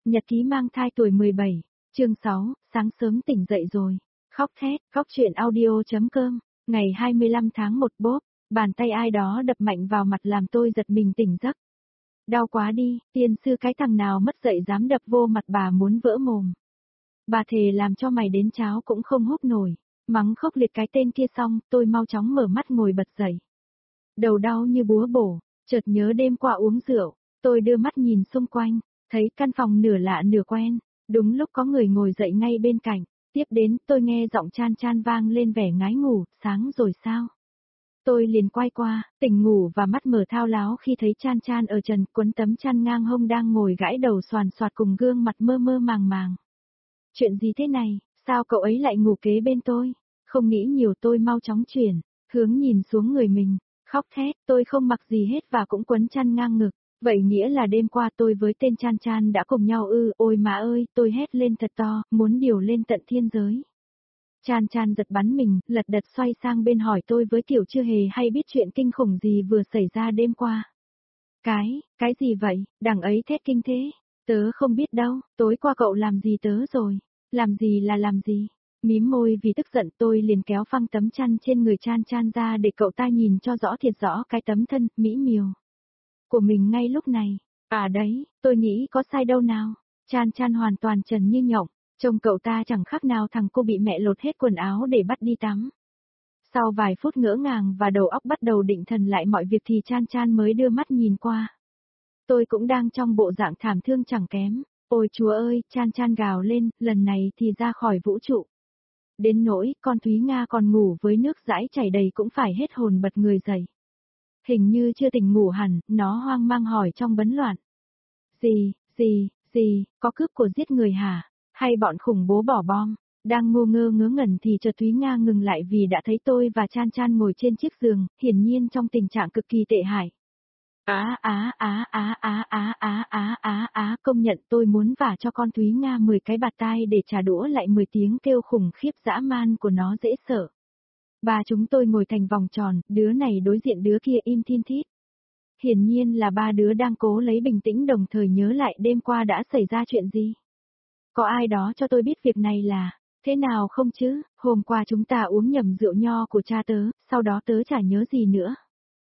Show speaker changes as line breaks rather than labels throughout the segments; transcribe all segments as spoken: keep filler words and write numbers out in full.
Nhật ký mang thai tuổi mười bảy, chương sáu, sáng sớm tỉnh dậy rồi. Khóc thét, khóc chuyện audio.com, ngày hai mươi lăm tháng một bốp, bàn tay ai đó đập mạnh vào mặt làm tôi giật mình tỉnh giấc. Đau quá đi, tiên sư cái thằng nào mất dậy dám đập vô mặt bà muốn vỡ mồm. Bà thề làm cho mày đến cháo cũng không húp nổi, mắng khốc liệt cái tên kia xong, tôi mau chóng mở mắt ngồi bật dậy. Đầu đau như búa bổ, chợt nhớ đêm qua uống rượu, tôi đưa mắt nhìn xung quanh, thấy căn phòng nửa lạ nửa quen, đúng lúc có người ngồi dậy ngay bên cạnh, tiếp đến tôi nghe giọng Chan Chan vang lên vẻ ngái ngủ, sáng rồi sao? Tôi liền quay qua, tỉnh ngủ và mắt mở thao láo khi thấy Chan Chan ở trần quấn tấm chăn ngang hông đang ngồi gãi đầu xoàn xoạt cùng gương mặt mơ mơ màng màng. Chuyện gì thế này, sao cậu ấy lại ngủ kế bên tôi? Không nghĩ nhiều tôi mau chóng chuyển, hướng nhìn xuống người mình, khóc thét, tôi không mặc gì hết và cũng quấn chăn ngang ngực. Vậy nghĩa là đêm qua tôi với tên Chan Chan đã cùng nhau ư, ôi má ơi, tôi hét lên thật to, muốn điều lên tận thiên giới. Chan Chan giật bắn mình, lật đật xoay sang bên hỏi tôi với kiểu chưa hề hay biết chuyện kinh khủng gì vừa xảy ra đêm qua. Cái, cái gì vậy, đằng ấy thét kinh thế, tớ không biết đâu, tối qua cậu làm gì tớ rồi, làm gì là làm gì. Mím môi vì tức giận tôi liền kéo phăng tấm chăn trên người Chan Chan ra để cậu ta nhìn cho rõ thiệt rõ cái tấm thân, mỹ miều của mình ngay lúc này. À đấy, tôi nghĩ có sai đâu nào. Chan Chan hoàn toàn trần như nhộng, trông cậu ta chẳng khác nào thằng cô bị mẹ lột hết quần áo để bắt đi tắm. Sau vài phút ngỡ ngàng và đầu óc bắt đầu định thần lại mọi việc thì Chan Chan mới đưa mắt nhìn qua. Tôi cũng đang trong bộ dạng thảm thương chẳng kém. Ôi chúa ơi, Chan Chan gào lên, lần này thì ra khỏi vũ trụ. Đến nỗi, con Thúy Nga còn ngủ với nước dãi chảy đầy cũng phải hết hồn bật người dậy. Hình như chưa tỉnh ngủ hẳn, nó hoang mang hỏi trong bấn loạn. Gì, gì, gì, có cướp của giết người hả? Hay bọn khủng bố bỏ bom? Đang ngô ngơ ngớ ngẩn thì chợt Thúy Nga ngừng lại vì đã thấy tôi và Chan Chan ngồi trên chiếc giường, hiển nhiên trong tình trạng cực kỳ tệ hại. Á á á á á á á á á á, công nhận tôi muốn vả cho con Thúy Nga mười cái bạt tai để trả đũa lại mười tiếng kêu khủng khiếp dã man của nó dễ sợ. Ba chúng tôi ngồi thành vòng tròn, đứa này đối diện đứa kia im thin thít. Hiển nhiên là ba đứa đang cố lấy bình tĩnh đồng thời nhớ lại đêm qua đã xảy ra chuyện gì. Có ai đó cho tôi biết việc này là, thế nào không chứ, hôm qua chúng ta uống nhầm rượu nho của cha tớ, sau đó tớ chả nhớ gì nữa.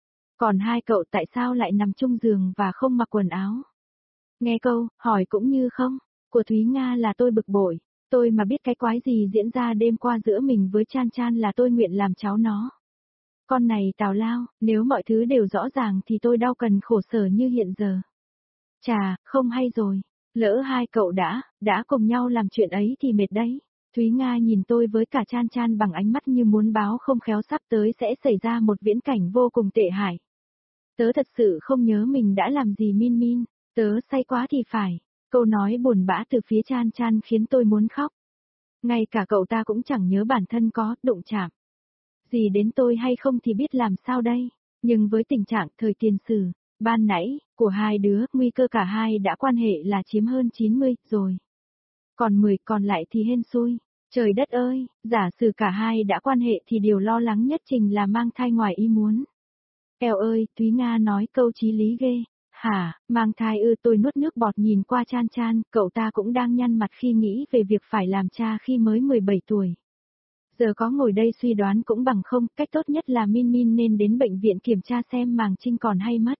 Còn hai cậu tại sao lại nằm chung giường và không mặc quần áo? Nghe câu, hỏi cũng như không, của Thúy Nga là tôi bực bội. Tôi mà biết cái quái gì diễn ra đêm qua giữa mình với Chan Chan là tôi nguyện làm cháu nó. Con này tào lao, nếu mọi thứ đều rõ ràng thì tôi đâu cần khổ sở như hiện giờ. Chà, không hay rồi, lỡ hai cậu đã, đã cùng nhau làm chuyện ấy thì mệt đấy. Thúy Nga nhìn tôi với cả Chan Chan bằng ánh mắt như muốn báo không khéo sắp tới sẽ xảy ra một viễn cảnh vô cùng tệ hại. Tớ thật sự không nhớ mình đã làm gì Min Min, tớ say quá thì phải. Câu nói buồn bã từ phía Chan Chan khiến tôi muốn khóc. Ngay cả cậu ta cũng chẳng nhớ bản thân có đụng chạm gì đến tôi hay không thì biết làm sao đây. Nhưng với tình trạng thời tiền sử, ban nãy, của hai đứa, nguy cơ cả hai đã quan hệ là chiếm hơn chín mươi rồi. Còn mười còn lại thì hên xui. Trời đất ơi, giả sử cả hai đã quan hệ thì điều lo lắng nhất trình là mang thai ngoài ý muốn. Eo ơi, Thúy Nga nói câu chí lý ghê. Hả, mang thai ư? Tôi nuốt nước bọt nhìn qua Chan Chan, cậu ta cũng đang nhăn mặt khi nghĩ về việc phải làm cha khi mới mười bảy tuổi. Giờ có ngồi đây suy đoán cũng bằng không, cách tốt nhất là Min Min nên đến bệnh viện kiểm tra xem màng trinh còn hay mất.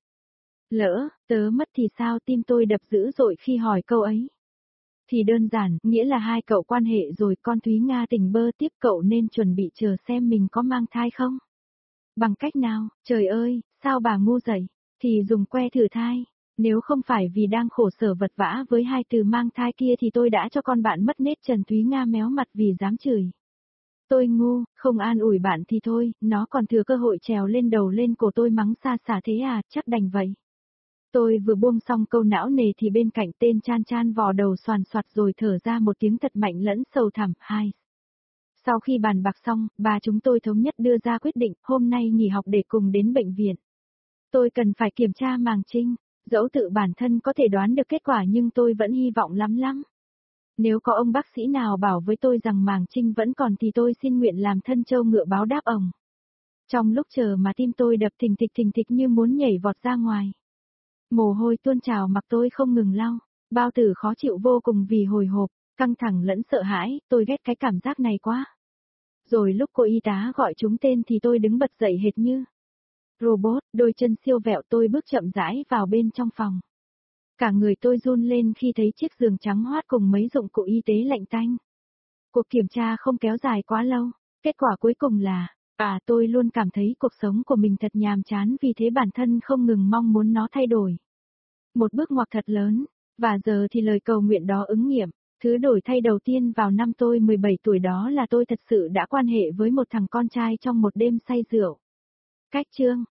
Lỡ, tớ mất thì sao? Tim tôi đập dữ dội khi hỏi câu ấy. Thì đơn giản, nghĩa là hai cậu quan hệ rồi, con Thúy Nga tỉnh bơ tiếp cậu nên chuẩn bị chờ xem mình có mang thai không. Bằng cách nào? Trời ơi, sao bà ngu dậy? Thì dùng que thử thai. Nếu không phải vì đang khổ sở vật vã với hai từ mang thai kia thì tôi đã cho con bạn mất nết. Trần Thúy Nga méo mặt vì dám chửi. Tôi ngu, không an ủi bạn thì thôi, nó còn thừa cơ hội trèo lên đầu lên cổ tôi mắng xa xả thế à, chắc đành vậy. Tôi vừa buông xong câu não nề thì bên cạnh tên Chan Chan vò đầu xoàn xoạt rồi thở ra một tiếng thật mạnh lẫn sâu thẳm. Hai. Sau khi bàn bạc xong, ba chúng tôi thống nhất đưa ra quyết định hôm nay nghỉ học để cùng đến bệnh viện. Tôi cần phải kiểm tra màng trinh, dẫu tự bản thân có thể đoán được kết quả nhưng tôi vẫn hy vọng lắm lắm. Nếu có ông bác sĩ nào bảo với tôi rằng màng trinh vẫn còn thì tôi xin nguyện làm thân trâu ngựa báo đáp ổng. Trong lúc chờ mà tim tôi đập thình thịch thình thịch như muốn nhảy vọt ra ngoài. Mồ hôi tuôn trào mặc tôi không ngừng lau. Bao tử khó chịu vô cùng vì hồi hộp, căng thẳng lẫn sợ hãi, tôi ghét cái cảm giác này quá. Rồi lúc cô y tá gọi chúng tên thì tôi đứng bật dậy hệt như robot, đôi chân siêu vẹo, tôi bước chậm rãi vào bên trong phòng. Cả người tôi run lên khi thấy chiếc giường trắng hoắt cùng mấy dụng cụ y tế lạnh tanh. Cuộc kiểm tra không kéo dài quá lâu, kết quả cuối cùng là, à tôi luôn cảm thấy cuộc sống của mình thật nhàm chán, vì thế bản thân không ngừng mong muốn nó thay đổi. Một bước ngoặt thật lớn, và giờ thì lời cầu nguyện đó ứng nghiệm. Thứ đổi thay đầu tiên vào năm tôi mười bảy tuổi đó là tôi thật sự đã quan hệ với một thằng con trai trong một đêm say rượu. Cách chương